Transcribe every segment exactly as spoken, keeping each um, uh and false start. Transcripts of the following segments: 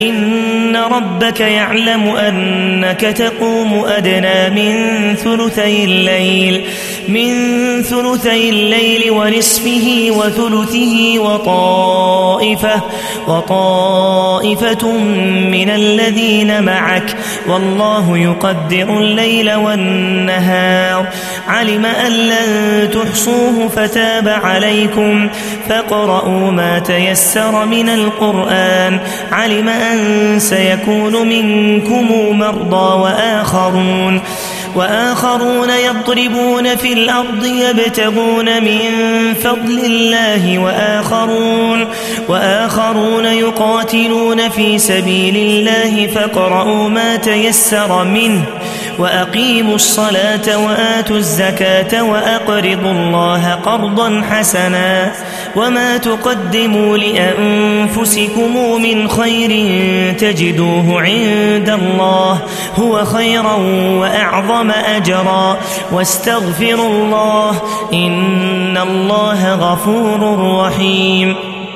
إن ربك يعلم أنك تقوم أدنى من ثلثي الليل من ثلثي الليل ونصفه وثلثه وطائفة وطائفة من الذين معك والله يقدر الليل والنهار علم أن لن تحصوه فتاب عليكم فاقرؤوا ما تيسر من القرآن علم أن سيكون منكم مرضى وآخرون وآخرون يضربون في الأرض يبتغون من فضل الله وآخرون, وآخرون يقاتلون في سبيل الله فاقرؤوا ما تيسر منه وأقيموا الصلاة وآتوا الزكاة وأقرضوا الله قرضا حسنا وما تقدموا لأنفسكم من خير تجدوه عند الله هو خيرا وأعظم أجرا واستغفروا الله إن الله غفور رحيم.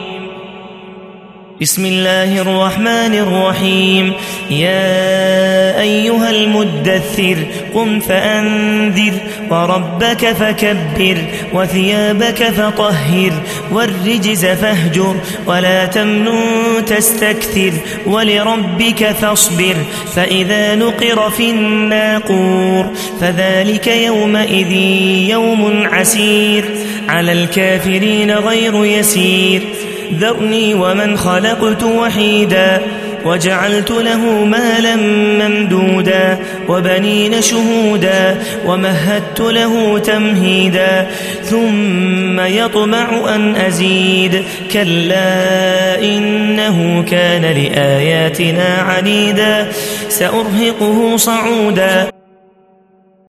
بسم الله الرحمن الرحيم. يا أيها المدثر قم فأنذر وربك فكبر وثيابك فطهر والرجز فاهجر ولا تمنن تستكثر ولربك فاصبر فإذا نقر في الناقور فذلك يومئذ يوم عسير على الكافرين غير يسير. ذرني ومن خلقت وحيدا وجعلت له مالا ممدودا وبنين شهودا ومهدت له تمهيدا ثم يطمع أن أزيد كلا إنه كان لآياتنا عنيدا سأرهقه صعودا.